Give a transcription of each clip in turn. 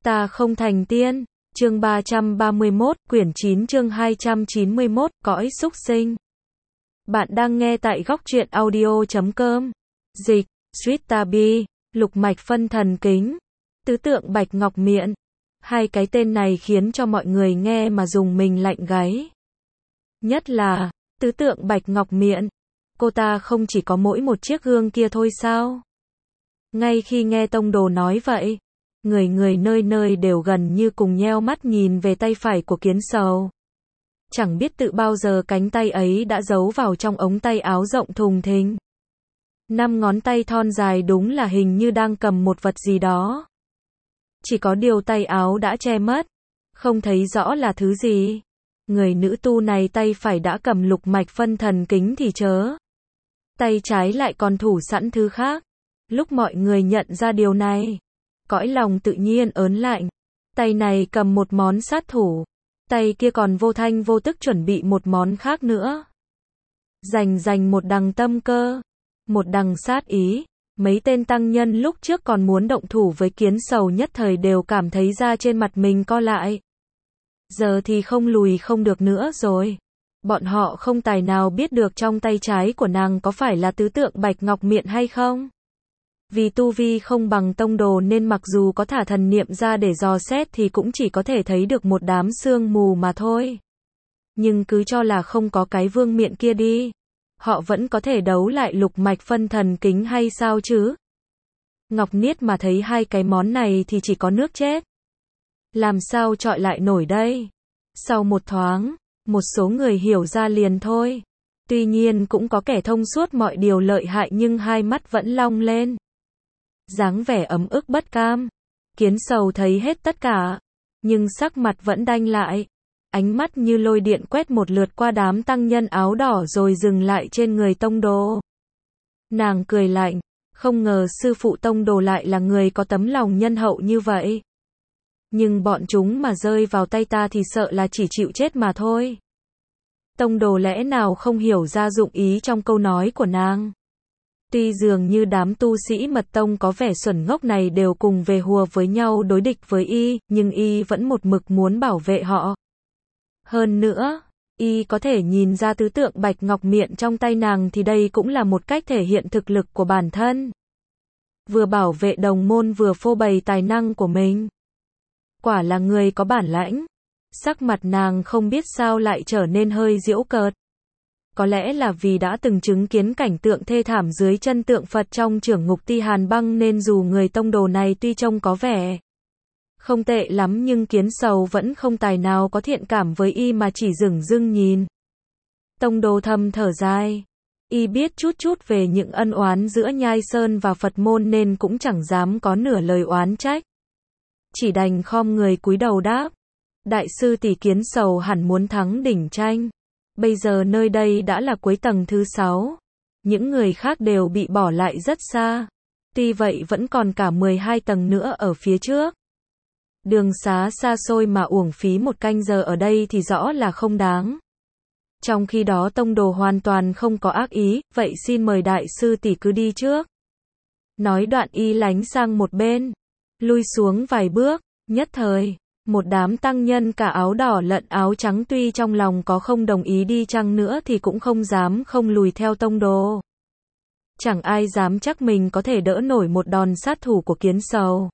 Ta không thành tiên. Chương 331, quyển 9 chương 291, cõi súc sinh. Bạn đang nghe tại góc truyện audio.com. Dịch, Sweetabi, lục mạch phân thần kính, tứ tượng bạch ngọc miện. Hai cái tên này khiến cho mọi người nghe mà dùng mình lạnh gáy. Nhất là, tứ tượng bạch ngọc miện. Cô ta không chỉ có mỗi một chiếc gương kia thôi sao? Ngay khi nghe tông đồ nói vậy, người nơi nơi đều gần như cùng nheo mắt nhìn về tay phải của Kiến Sầu. Chẳng biết tự bao giờ cánh tay ấy đã giấu vào trong ống tay áo rộng thùng thình. 5 ngón tay thon dài đúng là hình như đang cầm một vật gì đó. Chỉ có điều tay áo đã che mất, không thấy rõ là thứ gì. Người nữ tu này tay phải đã cầm lục mạch phân thần kính thì chớ. Tay trái lại còn thủ sẵn thứ khác. Lúc mọi người nhận ra điều này, cõi lòng tự nhiên ớn lạnh. Tay này cầm một món sát thủ, tay kia còn vô thanh vô tức chuẩn bị một món khác nữa. Dành một đằng tâm cơ, một đằng sát ý. Mấy tên tăng nhân lúc trước còn muốn động thủ với Kiến Sầu nhất thời đều cảm thấy da trên mặt mình co lại. Giờ thì không lùi không được nữa rồi. Bọn họ không tài nào biết được trong tay trái của nàng có phải là tứ tượng bạch ngọc miện hay không. Vì tu vi không bằng tông đồ nên mặc dù có thả thần niệm ra để dò xét thì cũng chỉ có thể thấy được một đám sương mù mà thôi. Nhưng cứ cho là không có cái vương miện kia đi, họ vẫn có thể đấu lại lục mạch phân thần kính hay sao chứ? Ngọc Niết mà thấy hai cái món này thì chỉ có nước chết. Làm sao chọi lại nổi đây? Sau một thoáng, một số người hiểu ra liền thôi. Tuy nhiên cũng có kẻ thông suốt mọi điều lợi hại nhưng hai mắt vẫn long lên. Dáng vẻ ấm ức bất cam. Kiến Sầu thấy hết tất cả, nhưng sắc mặt vẫn đanh lại. Ánh mắt như lôi điện quét một lượt qua đám tăng nhân áo đỏ rồi dừng lại trên người tông đồ. Nàng cười lạnh, không ngờ sư phụ tông đồ lại là người có tấm lòng nhân hậu như vậy. Nhưng bọn chúng mà rơi vào tay ta thì sợ là chỉ chịu chết mà thôi. Tông đồ lẽ nào không hiểu ra dụng ý trong câu nói của nàng. Tuy dường như đám tu sĩ mật tông có vẻ xuẩn ngốc này đều cùng về hùa với nhau đối địch với y, nhưng y vẫn một mực muốn bảo vệ họ. Hơn nữa, y có thể nhìn ra tứ tượng bạch ngọc miện trong tay nàng thì đây cũng là một cách thể hiện thực lực của bản thân. Vừa bảo vệ đồng môn vừa phô bày tài năng của mình. Quả là người có bản lãnh. Sắc mặt nàng không biết sao lại trở nên hơi giễu cợt. Có lẽ là vì đã từng chứng kiến cảnh tượng thê thảm dưới chân tượng Phật trong Chưởng Ngục Ti Hàn Băng nên dù người tông đồ này tuy trông có vẻ không tệ lắm nhưng Kiến Sầu vẫn không tài nào có thiện cảm với y mà chỉ dửng dưng nhìn. Tông đồ thầm thở dài. Y biết chút về những ân oán giữa Nhai Sơn và Phật môn nên cũng chẳng dám có nửa lời oán trách. Chỉ đành khom người cúi đầu đáp. Đại sư tỷ, Kiến Sầu hẳn muốn thắng đỉnh tranh. Bây giờ nơi đây đã là cuối tầng thứ 6. Những người khác đều bị bỏ lại rất xa. Tuy vậy vẫn còn cả 12 tầng nữa ở phía trước. Đường xá xa xôi mà uổng phí một canh giờ ở đây thì rõ là không đáng. Trong khi đó tông đồ hoàn toàn không có ác ý, vậy xin mời đại sư tỷ cứ đi trước. Nói đoạn y lánh sang một bên, lui xuống vài bước, nhất thời. Một đám tăng nhân cả áo đỏ lẫn áo trắng tuy trong lòng có không đồng ý đi chăng nữa thì cũng không dám không lùi theo tông đồ. Chẳng ai dám chắc mình có thể đỡ nổi một đòn sát thủ của Kiến Sầu.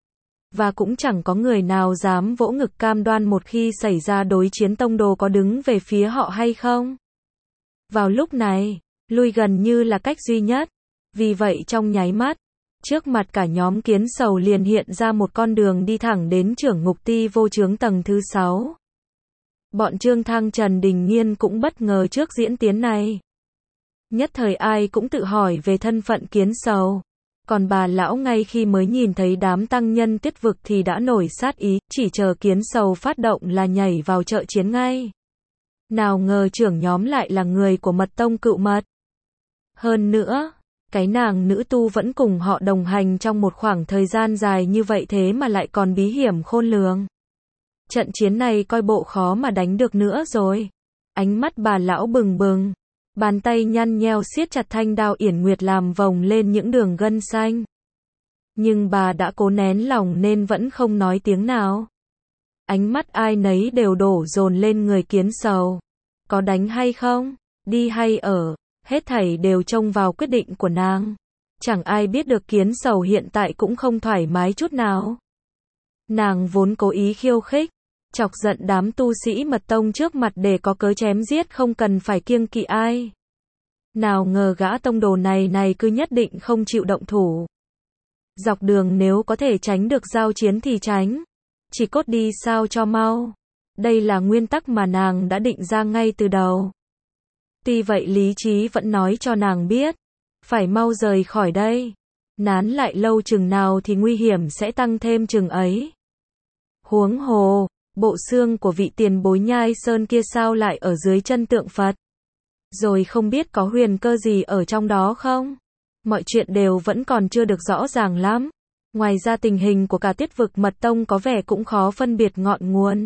Và cũng chẳng có người nào dám vỗ ngực cam đoan một khi xảy ra đối chiến tông đồ có đứng về phía họ hay không. Vào lúc này, lui gần như là cách duy nhất. Vì vậy trong nháy mắt, trước mặt cả nhóm Kiến Sầu liền hiện ra một con đường đi thẳng đến Chưởng Ngục Ti vô chướng tầng thứ 6. Bọn Trương Thăng Trần Đình Nhiên cũng bất ngờ trước diễn tiến này. Nhất thời ai cũng tự hỏi về thân phận Kiến Sầu. Còn bà lão ngay khi mới nhìn thấy đám tăng nhân Tuyết Vực thì đã nổi sát ý, chỉ chờ Kiến Sầu phát động là nhảy vào trợ chiến ngay. Nào ngờ trưởng nhóm lại là người của Mật Tông Cựu Mật. Hơn nữa, cái nàng nữ tu vẫn cùng họ đồng hành trong một khoảng thời gian dài như vậy thế mà lại còn bí hiểm khôn lường. Trận chiến này coi bộ khó mà đánh được nữa rồi. Ánh mắt bà lão bừng bừng. Bàn tay nhăn nheo siết chặt thanh đao yển nguyệt làm vòng lên những đường gân xanh. Nhưng bà đã cố nén lòng nên vẫn không nói tiếng nào. Ánh mắt ai nấy đều đổ dồn lên người Kiến Sầu. Có đánh hay không? Đi hay ở? Hết thảy đều trông vào quyết định của nàng. Chẳng ai biết được Kiến Sầu hiện tại cũng không thoải mái chút nào. Nàng vốn cố ý khiêu khích, chọc giận đám tu sĩ mật tông trước mặt để có cớ chém giết không cần phải kiêng kỵ ai. Nào ngờ gã tông đồ này cứ nhất định không chịu động thủ. Dọc đường nếu có thể tránh được giao chiến thì tránh. Chỉ cốt đi sao cho mau. Đây là nguyên tắc mà nàng đã định ra ngay từ đầu. Tuy vậy lý trí vẫn nói cho nàng biết. Phải mau rời khỏi đây. Nán lại lâu chừng nào thì nguy hiểm sẽ tăng thêm chừng ấy. Huống hồ, bộ xương của vị tiền bối Nhai Sơn kia sao lại ở dưới chân tượng Phật? Rồi không biết có huyền cơ gì ở trong đó không? Mọi chuyện đều vẫn còn chưa được rõ ràng lắm. Ngoài ra tình hình của cả Tiết vực mật tông có vẻ cũng khó phân biệt ngọn nguồn.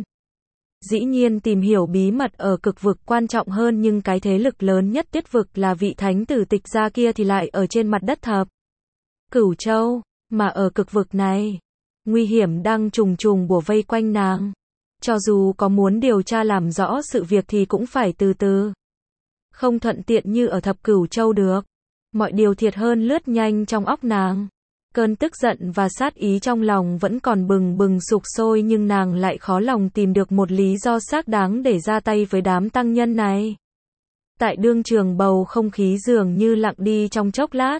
Dĩ nhiên tìm hiểu bí mật ở cực vực quan trọng hơn, nhưng cái thế lực lớn nhất Tiết vực là vị thánh tử Tịch gia kia thì lại ở trên mặt đất thập Cửu Châu, mà ở cực vực này, nguy hiểm đang trùng trùng bủa vây quanh nàng. Cho dù có muốn điều tra làm rõ sự việc thì cũng phải từ từ. Không thuận tiện như ở thập Cửu Châu được. Mọi điều thiệt hơn lướt nhanh trong óc nàng. Cơn tức giận và sát ý trong lòng vẫn còn bừng bừng sục sôi, nhưng nàng lại khó lòng tìm được một lý do xác đáng để ra tay với đám tăng nhân này. Tại đương trường bầu không khí dường như lặng đi trong chốc lát.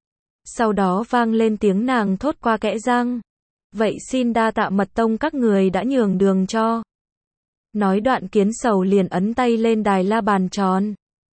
Sau đó vang lên tiếng nàng thốt qua kẽ răng. Vậy xin đa tạ mật tông các người đã nhường đường cho. Nói đoạn Kiến Sầu liền ấn tay lên đài la bàn tròn.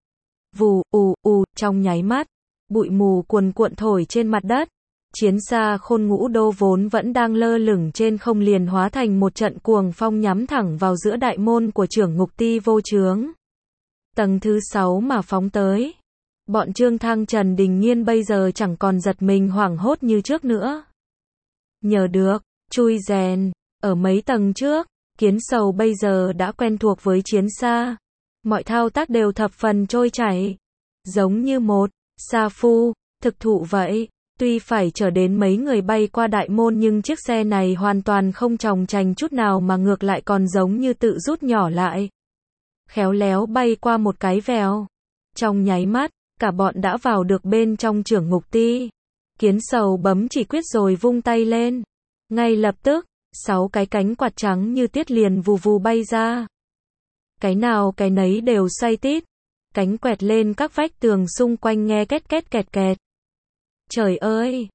Vù, trong nháy mắt, bụi mù cuồn cuộn thổi trên mặt đất. Chiến xa Khôn Ngũ Đô vốn vẫn đang lơ lửng trên không liền hóa thành một trận cuồng phong nhắm thẳng vào giữa đại môn của Trưởng Ngục Ti Vô Chướng. Tầng thứ 6 mà phóng tới. Bọn Trương Thăng Trần Đình Nghiên bây giờ chẳng còn giật mình hoảng hốt như trước nữa. Nhờ được, chui rèn, ở mấy tầng trước, Kiến Sầu bây giờ đã quen thuộc với chiến xa. Mọi thao tác đều thập phần trôi chảy. Giống như một sa phu, thực thụ vậy. Tuy phải chở đến mấy người bay qua đại môn nhưng chiếc xe này hoàn toàn không chòng chành chút nào mà ngược lại còn giống như tự rút nhỏ lại. Khéo léo bay qua một cái vèo. Trong nháy mắt, cả bọn đã vào được bên trong Trưởng Ngục Ti. Kiến Sầu bấm chỉ quyết rồi vung tay lên. Ngay lập tức, 6 cái cánh quạt trắng như tiết liền vù vù bay ra. Cái nào cái nấy đều xoay tít. Cánh quẹt lên các vách tường xung quanh nghe két két kẹt kẹt. Trời ơi,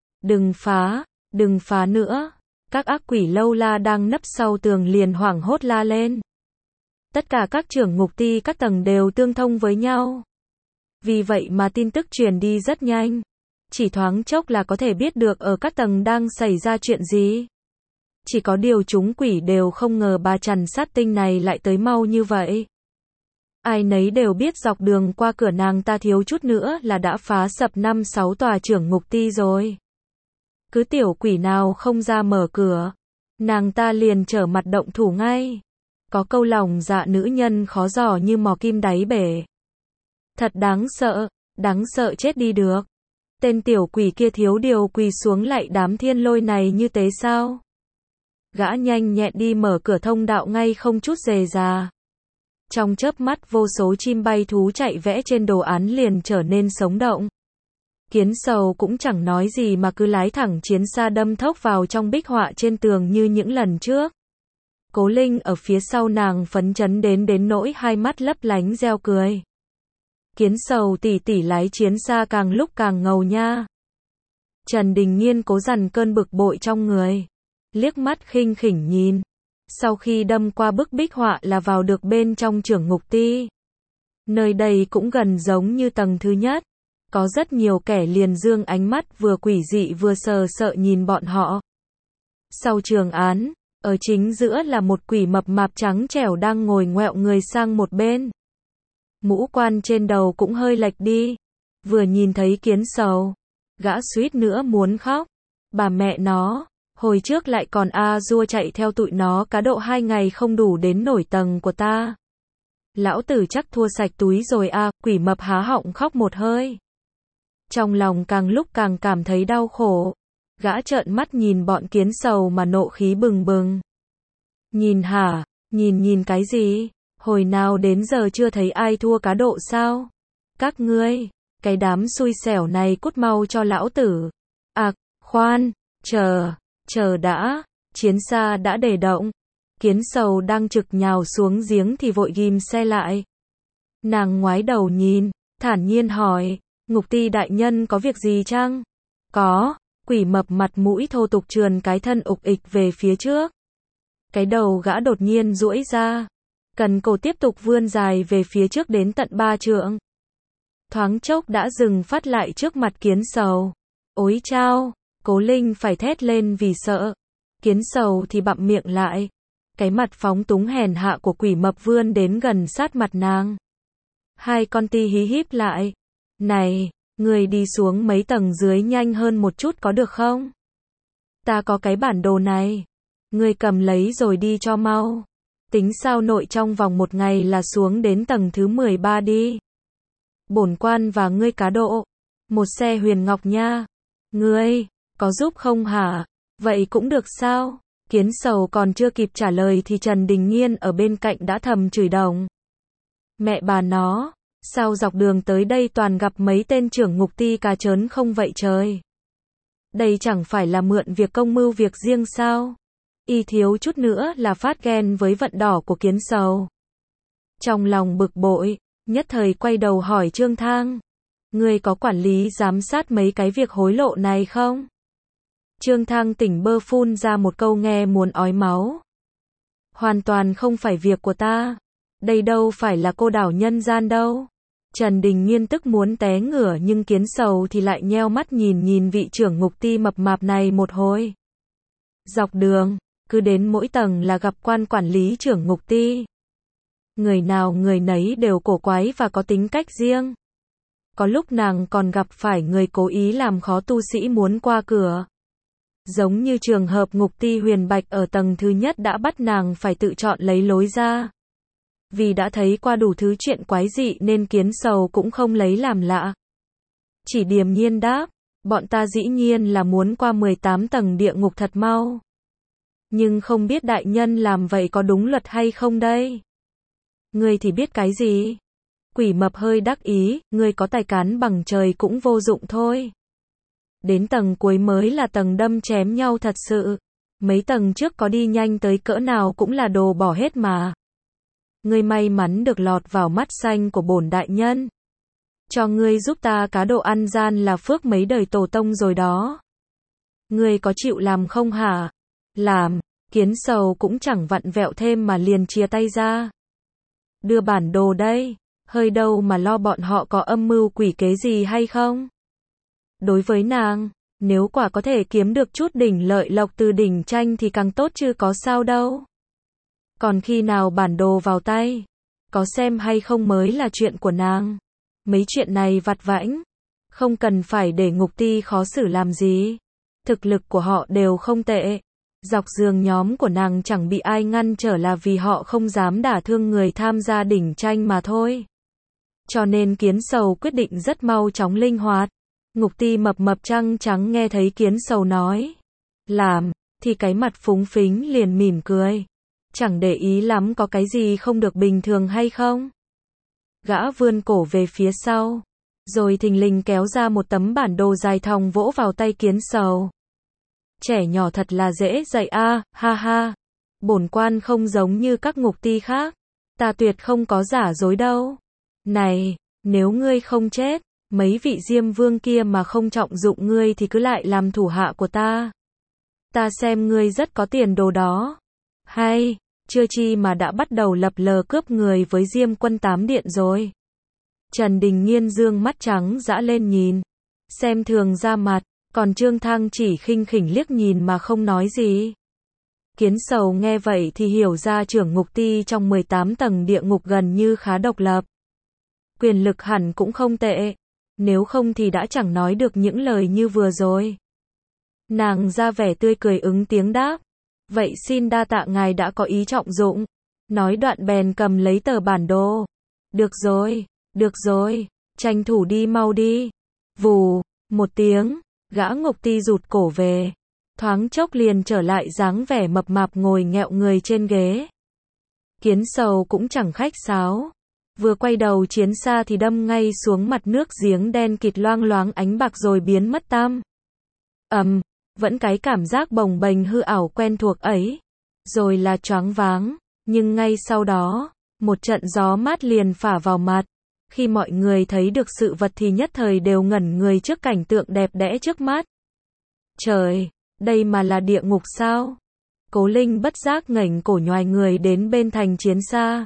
đừng phá nữa. Các ác quỷ lâu la đang nấp sau tường liền hoảng hốt la lên. Tất cả các trưởng ngục ti các tầng đều tương thông với nhau. Vì vậy mà tin tức truyền đi rất nhanh. Chỉ thoáng chốc là có thể biết được ở các tầng đang xảy ra chuyện gì. Chỉ có điều chúng quỷ đều không ngờ bà Trần Sát Tinh này lại tới mau như vậy. Ai nấy đều biết dọc đường qua cửa nàng ta thiếu chút nữa là đã phá sập 5-6 tòa trưởng ngục ti rồi. Cứ tiểu quỷ nào không ra mở cửa, nàng ta liền trở mặt động thủ ngay. Có câu lòng dạ nữ nhân khó dò như mò kim đáy bể. Thật đáng sợ chết đi được. Tên tiểu quỷ kia thiếu điều quỳ xuống lại đám thiên lôi này như thế sao? Gã nhanh nhẹn đi mở cửa thông đạo ngay không chút dè dà. Trong chớp mắt vô số chim bay thú chạy vẽ trên đồ án liền trở nên sống động. Kiến Sầu cũng chẳng nói gì mà cứ lái thẳng chiến xa đâm thốc vào trong bích họa trên tường như những lần trước. Cố Linh ở phía sau nàng phấn chấn đến nỗi hai mắt lấp lánh reo cười. Kiến Sầu tỷ tỷ lái chiến xa càng lúc càng ngầu nha. Trần Đình Nghiên cố dằn cơn bực bội trong người. Liếc mắt khinh khỉnh nhìn. Sau khi đâm qua bức bích họa là vào được bên trong trưởng ngục ti. Nơi đây cũng gần giống như tầng thứ nhất. Có rất nhiều kẻ liền dương ánh mắt vừa quỷ dị vừa sờ sợ nhìn bọn họ. Sau trường án, ở chính giữa là một quỷ mập mạp trắng trẻo đang ngồi ngoẹo người sang một bên. Mũ quan trên đầu cũng hơi lệch đi. Vừa nhìn thấy Kiến Sầu, gã suýt nữa muốn khóc. Bà mẹ nó, hồi trước lại còn dua chạy theo tụi nó cá độ 2 ngày không đủ đến nổi tầng của ta. Lão tử chắc thua sạch túi rồi quỷ mập há họng khóc một hơi. Trong lòng càng lúc càng cảm thấy đau khổ. Gã trợn mắt nhìn bọn kiến sầu mà nộ khí bừng bừng. Nhìn hả? Nhìn cái gì? Hồi nào đến giờ chưa thấy ai thua cá độ sao? Các ngươi, cái đám xui xẻo này cút mau cho lão tử. Khoan, chờ đã, chiến xa đã đề động. Kiến sầu đang trực nhào xuống giếng thì vội ghim xe lại. Nàng ngoái đầu nhìn, thản nhiên hỏi, Ngục Ti đại nhân có việc gì chăng? Có, Quỷ Mập mặt mũi thô tục trườn cái thân ục ịch về phía trước. Cái đầu gã đột nhiên duỗi ra, cần cổ tiếp tục vươn dài về phía trước đến tận 3 trượng. Thoáng chốc đã dừng phát lại trước mặt kiến sầu. Ối chao, Cố Linh phải thét lên vì sợ. Kiến sầu thì bặm miệng lại. Cái mặt phóng túng hèn hạ của Quỷ Mập vươn đến gần sát mặt nàng. Hai con ti hí híp lại. Này, người đi xuống mấy tầng dưới nhanh hơn một chút có được không? Ta có cái bản đồ này. Người cầm lấy rồi đi cho mau. Tính sao nội trong vòng 1 ngày là xuống đến tầng thứ 13 đi. Bổn quan và ngươi cá độ. Một xe huyền ngọc nha. Ngươi, có giúp không hả? Vậy cũng được sao? Kiến sầu còn chưa kịp trả lời thì Trần Đình Nghiên ở bên cạnh đã thầm chửi đồng. Mẹ bà nó, sao dọc đường tới đây toàn gặp mấy tên trưởng ngục ti cà trớn không vậy trời? Đây chẳng phải là mượn việc công mưu việc riêng sao? Y thiếu chút nữa là phát ghen với vận đỏ của kiến sầu. Trong lòng bực bội, nhất thời quay đầu hỏi Trương Thang. Ngươi có quản lý giám sát mấy cái việc hối lộ này không? Trương Thang tỉnh bơ phun ra một câu nghe muốn ói máu. Hoàn toàn không phải việc của ta. Đây đâu phải là cô đảo nhân gian đâu. Trần Đình Nghiên tức muốn té ngửa nhưng kiến sầu thì lại nheo mắt nhìn vị trưởng ngục ti mập mạp này một hồi. Dọc đường, cứ đến mỗi tầng là gặp quan quản lý trưởng ngục ti. Người nào người nấy đều cổ quái và có tính cách riêng. Có lúc nàng còn gặp phải người cố ý làm khó tu sĩ muốn qua cửa. Giống như trường hợp ngục ti Huyền Bạch ở tầng thứ nhất đã bắt nàng phải tự chọn lấy lối ra. Vì đã thấy qua đủ thứ chuyện quái dị nên kiến sầu cũng không lấy làm lạ. Chỉ điềm nhiên đáp, bọn ta dĩ nhiên là muốn qua 18 tầng địa ngục thật mau. Nhưng không biết đại nhân làm vậy có đúng luật hay không đây? Ngươi thì biết cái gì? Quỷ Mập hơi đắc ý, ngươi có tài cán bằng trời cũng vô dụng thôi. Đến tầng cuối mới là tầng đâm chém nhau thật sự. Mấy tầng trước có đi nhanh tới cỡ nào cũng là đồ bỏ hết mà. Ngươi may mắn được lọt vào mắt xanh của bổn đại nhân. Cho ngươi giúp ta cá độ ăn gian là phước mấy đời tổ tông rồi đó. Ngươi có chịu làm không hả? Làm, kiến sầu cũng chẳng vặn vẹo thêm mà liền chia tay ra. Đưa bản đồ đây, hơi đâu mà lo bọn họ có âm mưu quỷ kế gì hay không? Đối với nàng, nếu quả có thể kiếm được chút đỉnh lợi lộc từ đỉnh tranh thì càng tốt chứ có sao đâu. Còn khi nào bản đồ vào tay, có xem hay không mới là chuyện của nàng. Mấy chuyện này vặt vãnh, không cần phải để ngục ti khó xử làm gì. Thực lực của họ đều không tệ. Dọc giường nhóm của nàng chẳng bị ai ngăn trở là vì họ không dám đả thương người tham gia đỉnh tranh mà thôi. Cho nên kiến sầu quyết định rất mau chóng linh hoạt. Ngục ti mập mập trăng trắng nghe thấy kiến sầu nói làm, thì cái mặt phúng phính liền mỉm cười. Chẳng để ý lắm có cái gì không được bình thường hay không. Gã vươn cổ về phía sau, rồi thình lình kéo ra một tấm bản đồ dài thòng vỗ vào tay kiến sầu. Trẻ nhỏ thật là dễ dạy a, ha ha. Bổn quan không giống như các ngục ti khác. Ta tuyệt không có giả dối đâu. Này, nếu ngươi không chết, mấy vị diêm vương kia mà không trọng dụng ngươi thì cứ lại làm thủ hạ của ta. Ta xem ngươi rất có tiền đồ đó. Hay, chưa chi mà đã bắt đầu lập lờ cướp người với Diêm Quân 8 điện rồi. Trần Đình Nghiên dương mắt trắng dã lên nhìn, xem thường ra mặt, còn Trương Thang chỉ khinh khỉnh liếc nhìn mà không nói gì. Kiến sầu nghe vậy thì hiểu ra trưởng ngục ti trong 18 tầng địa ngục gần như khá độc lập. Quyền lực hẳn cũng không tệ, nếu không thì đã chẳng nói được những lời như vừa rồi. Nàng ra vẻ tươi cười ứng tiếng đáp. Vậy xin đa tạ ngài đã có ý trọng dụng. Nói đoạn bèn cầm lấy tờ bản đồ. Được rồi, tranh thủ đi mau đi. Vù, một tiếng, Gã Ngục Ti rụt cổ về, thoáng chốc liền trở lại dáng vẻ mập mạp ngồi nghẹo người trên ghế. Kiến Sầu cũng chẳng khách sáo, vừa quay đầu chiến xa thì đâm ngay xuống mặt nước giếng đen kịt loang loáng ánh bạc rồi biến mất tăm. Vẫn cái cảm giác bồng bềnh hư ảo quen thuộc ấy, rồi là choáng váng, nhưng ngay sau đó, một trận gió mát liền phả vào mặt. Khi mọi người thấy được sự vật thì nhất thời đều ngẩn người trước cảnh tượng đẹp đẽ trước mắt. Trời, đây mà là địa ngục sao? Cố Linh bất giác ngẩng cổ nhoài người đến bên thành chiến xa.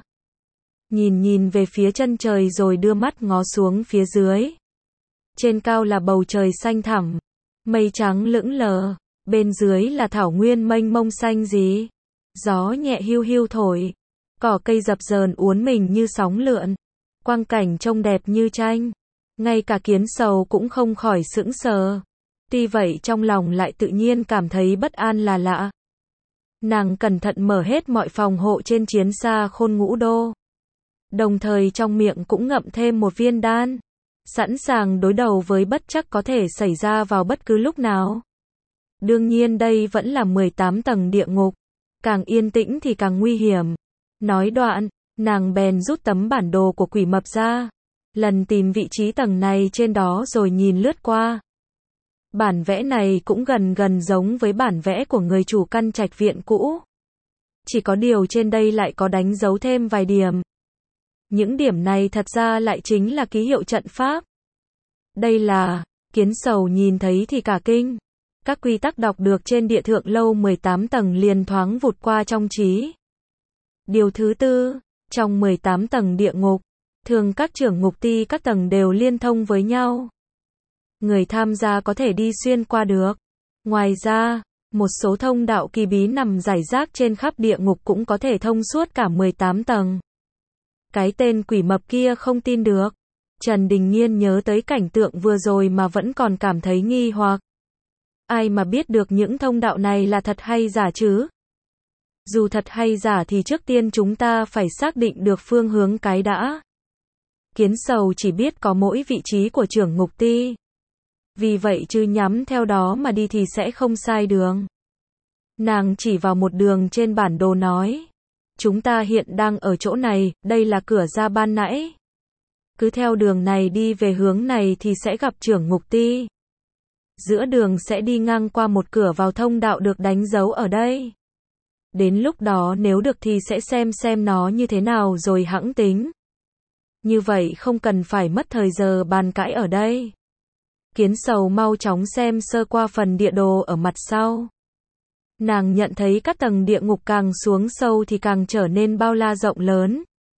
Nhìn về phía chân trời rồi đưa mắt ngó xuống phía dưới. Trên cao là bầu trời xanh thẳm, mây trắng lững lờ, bên dưới là thảo nguyên mênh mông xanh gì. Gió nhẹ hiu hiu thổi, cỏ cây dập dờn uốn mình như sóng lượn. Quang cảnh trông đẹp như tranh, ngay cả Kiến Sầu cũng không khỏi sững sờ. Tuy vậy trong lòng lại tự nhiên cảm thấy bất an là lạ. Nàng cẩn thận mở hết mọi phòng hộ trên chiến xa Khôn Ngũ Đô. Đồng thời trong miệng cũng ngậm thêm một viên đan, sẵn sàng đối đầu với bất trắc có thể xảy ra vào bất cứ lúc nào. Đương nhiên đây vẫn là 18 tầng địa ngục, càng yên tĩnh thì càng nguy hiểm. Nói đoạn, nàng bèn rút tấm bản đồ của quỷ mập ra, lần tìm vị trí tầng này trên đó rồi nhìn lướt qua. Bản vẽ này cũng gần giống với bản vẽ của người chủ căn trạch viện cũ. Chỉ có điều trên đây lại có đánh dấu thêm vài điểm. Những điểm này thật ra lại chính là ký hiệu trận pháp. Đây là, Kiến Sầu nhìn thấy thì cả kinh. Các quy tắc đọc được trên địa thượng lâu 18 tầng liền thoáng vụt qua trong trí. Điều thứ tư, trong 18 tầng địa ngục, thường các trưởng ngục ti các tầng đều liên thông với nhau. Người tham gia có thể đi xuyên qua được. Ngoài ra, một số thông đạo kỳ bí nằm rải rác trên khắp địa ngục cũng có thể thông suốt cả 18 tầng. Cái tên quỷ mập kia không tin được. Trần Đình Nhiên nhớ tới cảnh tượng vừa rồi mà vẫn còn cảm thấy nghi hoặc. Ai mà biết được những thông đạo này là thật hay giả chứ? Dù thật hay giả thì trước tiên chúng ta phải xác định được phương hướng cái đã. Kiến Sầu chỉ biết có mỗi vị trí của trưởng ngục ti. Vì vậy chứ nhắm theo đó mà đi thì sẽ không sai đường. Nàng chỉ vào một đường trên bản đồ nói. Chúng ta hiện đang ở chỗ này, đây là cửa ra ban nãy. Cứ theo đường này đi về hướng này thì sẽ gặp trưởng ngục ti. Giữa đường sẽ đi ngang qua một cửa vào thông đạo được đánh dấu ở đây. Đến lúc đó nếu được thì sẽ xem nó như thế nào rồi hẵng tính. Như vậy không cần phải mất thời giờ bàn cãi ở đây. Kiến Sầu mau chóng xem sơ qua phần địa đồ ở mặt sau. Nàng nhận thấy các tầng địa ngục càng xuống sâu thì càng trở nên bao la rộng lớn.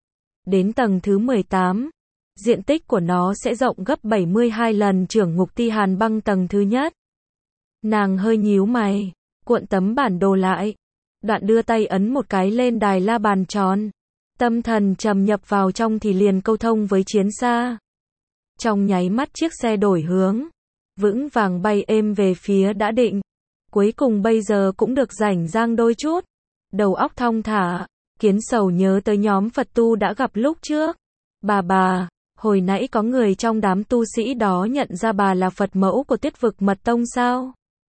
Đến tầng thứ 18, diện tích của nó sẽ rộng gấp 72 lần trưởng ngục ti Hàn Băng tầng thứ nhất. Nàng hơi nhíu mày, cuộn tấm bản đồ lại. Đoạn đưa tay ấn một cái lên đài la bàn tròn. Tâm thần trầm nhập vào trong thì liền câu thông với chiến xa. Trong nháy mắt chiếc xe đổi hướng, vững vàng bay êm về phía đã định. Cuối cùng bây giờ cũng được rảnh rang đôi chút. Đầu óc thong thả, Kiến Sầu nhớ tới nhóm Phật tu đã gặp lúc trước. Bà, hồi nãy có người trong đám tu sĩ đó nhận ra bà là Phật mẫu của Tiết Vực Mật Tông sao?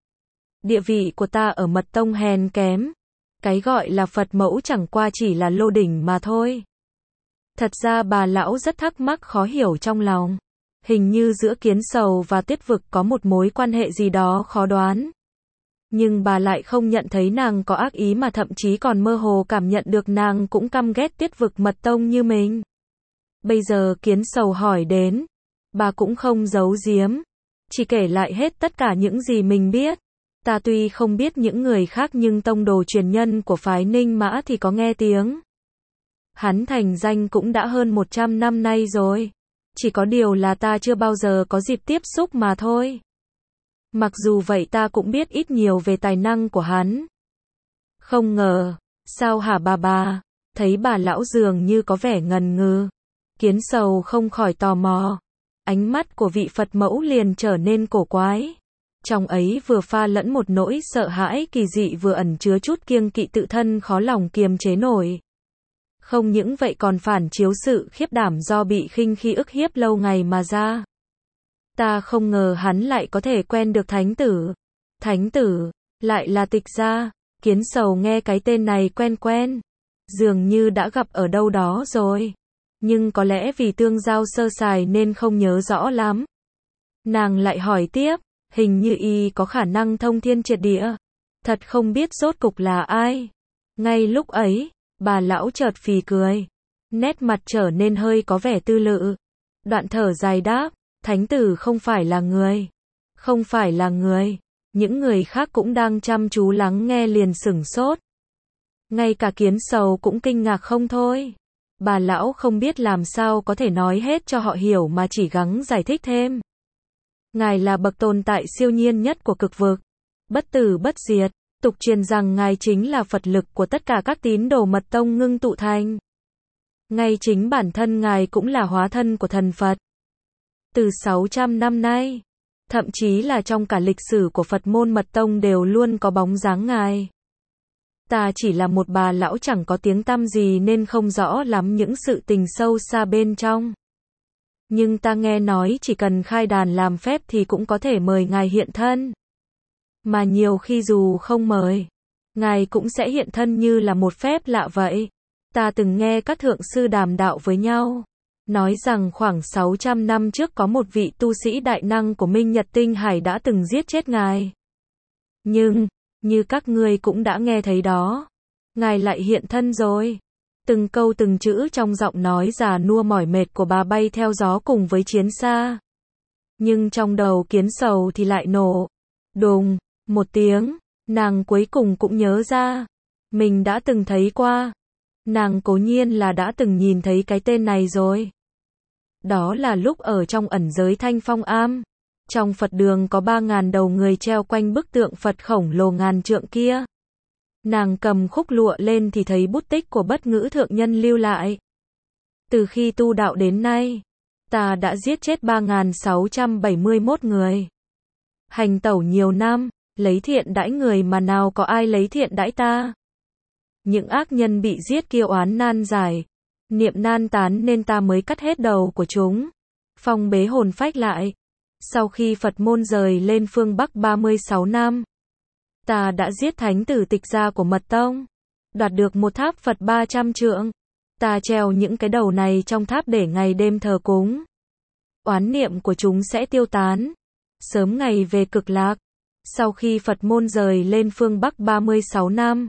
Địa vị của ta ở Mật Tông hèn kém. Cái gọi là Phật mẫu chẳng qua chỉ là lô đỉnh mà thôi. Thật ra bà lão rất thắc mắc khó hiểu trong lòng. Hình như giữa Kiến Sầu và Tiết Vực có một mối quan hệ gì đó khó đoán. Nhưng bà lại không nhận thấy nàng có ác ý mà thậm chí còn mơ hồ cảm nhận được nàng cũng căm ghét Tiết Vực Mật Tông như mình. Bây giờ Kiến Sầu hỏi đến, bà cũng không giấu giếm, chỉ kể lại hết tất cả những gì mình biết. Ta tuy không biết những người khác nhưng tông đồ truyền nhân của phái Ninh Mã thì có nghe tiếng. Hắn thành danh cũng đã hơn 100 năm nay rồi. Chỉ có điều là ta chưa bao giờ có dịp tiếp xúc mà thôi. Mặc dù vậy ta cũng biết ít nhiều về tài năng của hắn. Không ngờ, sao hả bà? Thấy bà lão dường như có vẻ ngần ngừ. Kiến Sầu không khỏi tò mò. Ánh mắt của vị Phật mẫu liền trở nên cổ quái. Trong ấy vừa pha lẫn một nỗi sợ hãi kỳ dị vừa ẩn chứa chút kiêng kỵ tự thân khó lòng kiềm chế nổi. Không những vậy còn phản chiếu sự khiếp đảm do bị khinh khi ức hiếp lâu ngày mà ra. Ta không ngờ hắn lại có thể quen được thánh tử. Thánh tử, lại là Tịch Gia. Kiến Sầu nghe cái tên này quen quen. Dường như đã gặp ở đâu đó rồi. Nhưng có lẽ vì tương giao sơ sài nên không nhớ rõ lắm. Nàng lại hỏi tiếp, hình như y có khả năng thông thiên triệt địa. Thật không biết rốt cục là ai. Ngay lúc ấy, bà lão chợt phì cười. Nét mặt trở nên hơi có vẻ tư lự. Đoạn thở dài đáp, thánh tử không phải là người. Không phải là người. Những người khác cũng đang chăm chú lắng nghe liền sửng sốt. Ngay cả Kiến Sầu cũng kinh ngạc không thôi. Bà lão không biết làm sao có thể nói hết cho họ hiểu mà chỉ gắng giải thích thêm. Ngài là bậc tồn tại siêu nhiên nhất của cực vực. Bất tử bất diệt. Tục truyền rằng Ngài chính là Phật lực của tất cả các tín đồ mật tông ngưng tụ thành. Ngay chính bản thân Ngài cũng là hóa thân của thần Phật. Từ 600 năm nay, thậm chí là trong cả lịch sử của Phật môn mật tông đều luôn có bóng dáng Ngài. Ta chỉ là một bà lão chẳng có tiếng tăm gì nên không rõ lắm những sự tình sâu xa bên trong. Nhưng ta nghe nói chỉ cần khai đàn làm phép thì cũng có thể mời Ngài hiện thân. Mà nhiều khi dù không mời, Ngài cũng sẽ hiện thân như là một phép lạ vậy. Ta từng nghe các thượng sư đàm đạo với nhau, nói rằng khoảng 600 năm trước có một vị tu sĩ đại năng của Minh Nhật Tinh Hải đã từng giết chết Ngài. Nhưng, như các ngươi cũng đã nghe thấy đó, Ngài lại hiện thân rồi. Từng câu từng chữ trong giọng nói già nua mỏi mệt của bà bay theo gió cùng với chiến xa. Nhưng trong đầu Kiến Sầu thì lại nổ. Đùng, một tiếng, nàng cuối cùng cũng nhớ ra. Mình đã từng thấy qua. Nàng cố nhiên là đã từng nhìn thấy cái tên này rồi. Đó là lúc ở trong ẩn giới Thanh Phong Am. Trong Phật đường có 3.000 đầu người treo quanh bức tượng Phật khổng lồ ngàn trượng kia. Nàng cầm khúc lụa lên thì thấy bút tích của Bất Ngữ thượng nhân lưu lại. Từ khi tu đạo đến nay, ta đã giết chết 3.671 người. Hành tẩu nhiều năm, lấy thiện đãi người mà nào có ai lấy thiện đãi ta. Những ác nhân bị giết kia oán nan giải, niệm nan tán nên ta mới cắt hết đầu của chúng, phong bế hồn phách lại. Sau khi Phật môn rời lên phương Bắc 36 năm, ta đã giết thánh tử Tịch Gia của Mật Tông, đoạt được một tháp Phật 300 trượng. Ta treo những cái đầu này trong tháp để ngày đêm thờ cúng. Oán niệm của chúng sẽ tiêu tán, sớm ngày về cực lạc. Sau khi Phật môn rời lên phương Bắc 36 năm,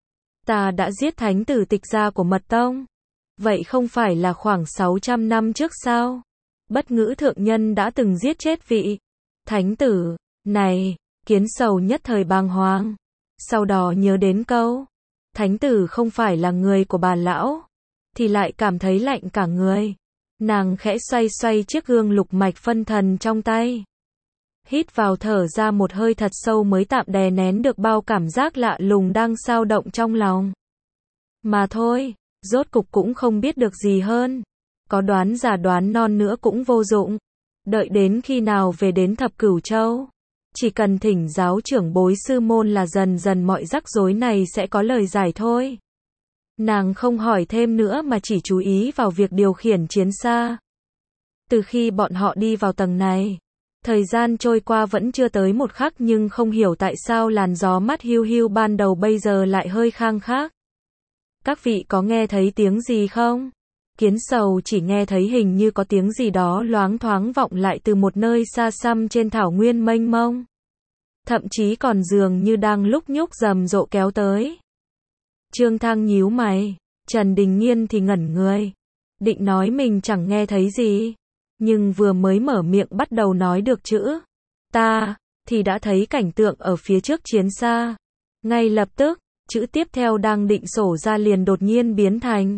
ta đã giết thánh tử Tịch Gia của Mật Tông. Vậy không phải là khoảng 600 năm trước sao? Bất Ngữ thượng nhân đã từng giết chết vị thánh tử này. Kiến Sầu nhất thời bàng hoàng. Sau đó nhớ đến câu thánh tử không phải là người của bà lão, thì lại cảm thấy lạnh cả người. Nàng khẽ xoay xoay chiếc gương lục mạch phân thần trong tay. Hít vào thở ra một hơi thật sâu mới tạm đè nén được bao cảm giác lạ lùng đang xao động trong lòng. Mà thôi, rốt cục cũng không biết được gì hơn. Có đoán giả đoán non nữa cũng vô dụng. Đợi đến khi nào về đến Thập Cửu Châu, chỉ cần thỉnh giáo trưởng bối sư môn là dần dần mọi rắc rối này sẽ có lời giải thôi. Nàng không hỏi thêm nữa mà chỉ chú ý vào việc điều khiển chiến xa. Từ khi bọn họ đi vào tầng này, thời gian trôi qua vẫn chưa tới một khắc nhưng không hiểu tại sao làn gió mát hiu hiu ban đầu bây giờ lại hơi khang khác. Các vị có nghe thấy tiếng gì không? Kiến Sầu chỉ nghe thấy hình như có tiếng gì đó loáng thoáng vọng lại từ một nơi xa xăm trên thảo nguyên mênh mông. Thậm chí còn dường như đang lúc nhúc rầm rộ kéo tới. Trương Thăng nhíu mày, Trần Đình Nghiên thì ngẩn người. Định nói mình chẳng nghe thấy gì. Nhưng vừa mới mở miệng bắt đầu nói được chữ ta, thì đã thấy cảnh tượng ở phía trước chiến xa. Ngay lập tức, chữ tiếp theo đang định sổ ra liền đột nhiên biến thành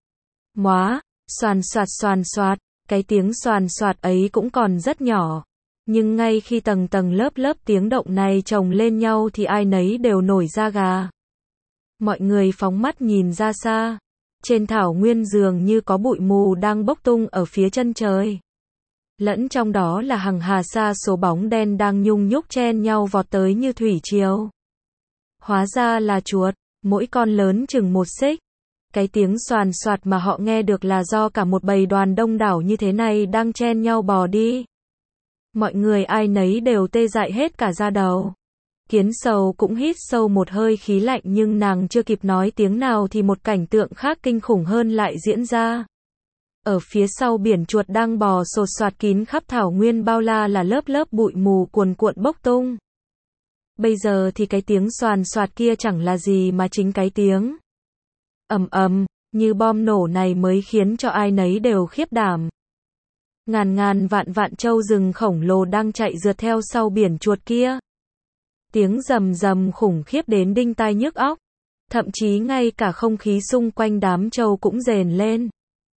móa, xoàn xoạt, cái tiếng xoàn xoạt ấy cũng còn rất nhỏ. Nhưng ngay khi tầng tầng lớp tiếng động này chồng lên nhau thì ai nấy đều nổi da gà. Mọi người phóng mắt nhìn ra xa. Trên thảo nguyên dường như có bụi mù đang bốc tung ở phía chân trời. Lẫn trong đó là hằng hà sa số bóng đen đang nhung nhúc chen nhau vọt tới như thủy triều. Hóa ra là chuột, mỗi con lớn chừng 1 xích. Cái tiếng xoàn xoạt mà họ nghe được là do cả một bầy đoàn đông đảo như thế này đang chen nhau bò đi. Mọi người ai nấy đều tê dại hết cả da đầu. Kiến Sầu cũng hít sâu một hơi khí lạnh nhưng nàng chưa kịp nói tiếng nào thì một cảnh tượng khác kinh khủng hơn lại diễn ra. Ở phía sau biển chuột đang bò sột soạt kín khắp thảo nguyên bao la là lớp lớp bụi mù cuồn cuộn bốc tung. Bây giờ thì cái tiếng xoàn xoạt kia chẳng là gì mà chính cái tiếng ầm ầm như bom nổ này mới khiến cho ai nấy đều khiếp đảm. Ngàn ngàn vạn vạn trâu rừng khổng lồ đang chạy rượt theo sau biển chuột kia. Tiếng rầm rầm khủng khiếp đến đinh tai nhức óc. Thậm chí ngay cả không khí xung quanh đám trâu cũng rền lên.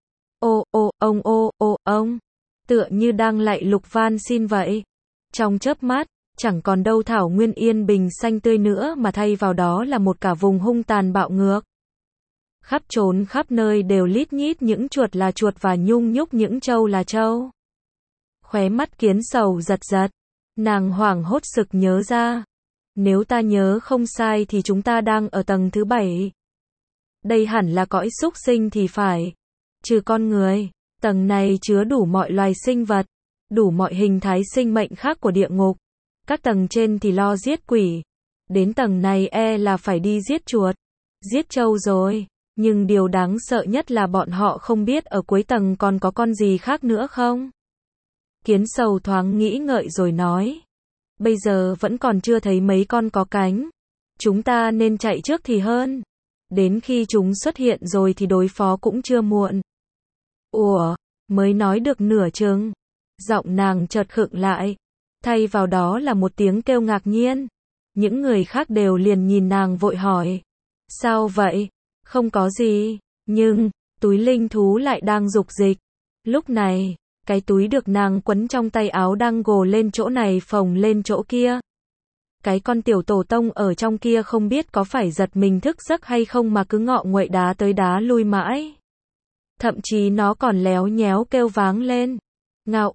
Ông. Tựa như đang lạy lục van xin vậy. Trong chớp mắt, chẳng còn đâu thảo nguyên yên bình xanh tươi nữa mà thay vào đó là một cả vùng hung tàn bạo ngược. Khắp trốn khắp nơi đều lít nhít những chuột là chuột và nhung nhúc những trâu là trâu. Khóe mắt Kiến Sầu giật giật. Nàng hoảng hốt sực nhớ ra. Nếu ta nhớ không sai thì chúng ta đang ở tầng thứ 7. Đây hẳn là cõi súc sinh thì phải. Trừ con người, tầng này chứa đủ mọi loài sinh vật, đủ mọi hình thái sinh mệnh khác của địa ngục. Các tầng trên thì lo giết quỷ. Đến tầng này là phải đi giết chuột, giết trâu rồi. Nhưng điều đáng sợ nhất là bọn họ không biết ở cuối tầng còn có con gì khác nữa không? Kiến Sầu thoáng nghĩ ngợi rồi nói. Bây giờ vẫn còn chưa thấy mấy con có cánh. Chúng ta nên chạy trước thì hơn. Đến khi chúng xuất hiện rồi thì đối phó cũng chưa muộn. Ủa, mới nói được nửa chừng. Giọng nàng chợt khựng lại. Thay vào đó là một tiếng kêu ngạc nhiên. Những người khác đều liền nhìn nàng vội hỏi. Sao vậy? Không có gì. Nhưng, túi linh thú lại đang rục dịch. Lúc này, cái túi được nàng quấn trong tay áo đang gồ lên chỗ này phồng lên chỗ kia. Cái con tiểu tổ tông ở trong kia không biết có phải giật mình thức giấc hay không mà cứ ngọ nguậy đá tới đá lui mãi. Thậm chí nó còn léo nhéo kêu váng lên. Ngao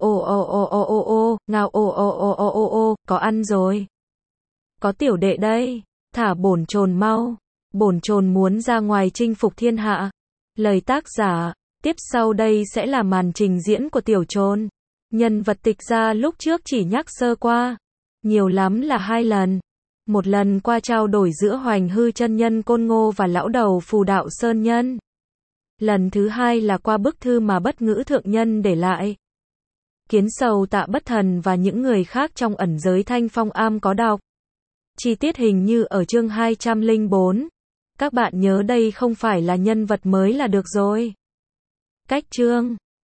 ngao có ăn rồi. Có tiểu đệ đây, thả bổn chồn mau. Bổn chồn muốn ra ngoài chinh phục thiên hạ. Lời tác giả, tiếp sau đây sẽ là màn trình diễn của tiểu chồn. Nhân vật tịch ra lúc trước chỉ nhắc sơ qua. Nhiều lắm là 2 lần. Một lần qua trao đổi giữa Hoành Hư chân nhân Côn Ngô và lão đầu Phù Đạo Sơn Nhân. Lần thứ 2 là qua bức thư mà Bất Ngữ thượng nhân để lại. Kiến Sầu, Tạ Bất Thần và những người khác trong ẩn giới Thanh Phong Am có đọc. Chi tiết hình như ở chương 204. Các bạn nhớ đây không phải là nhân vật mới là được rồi. Cách chương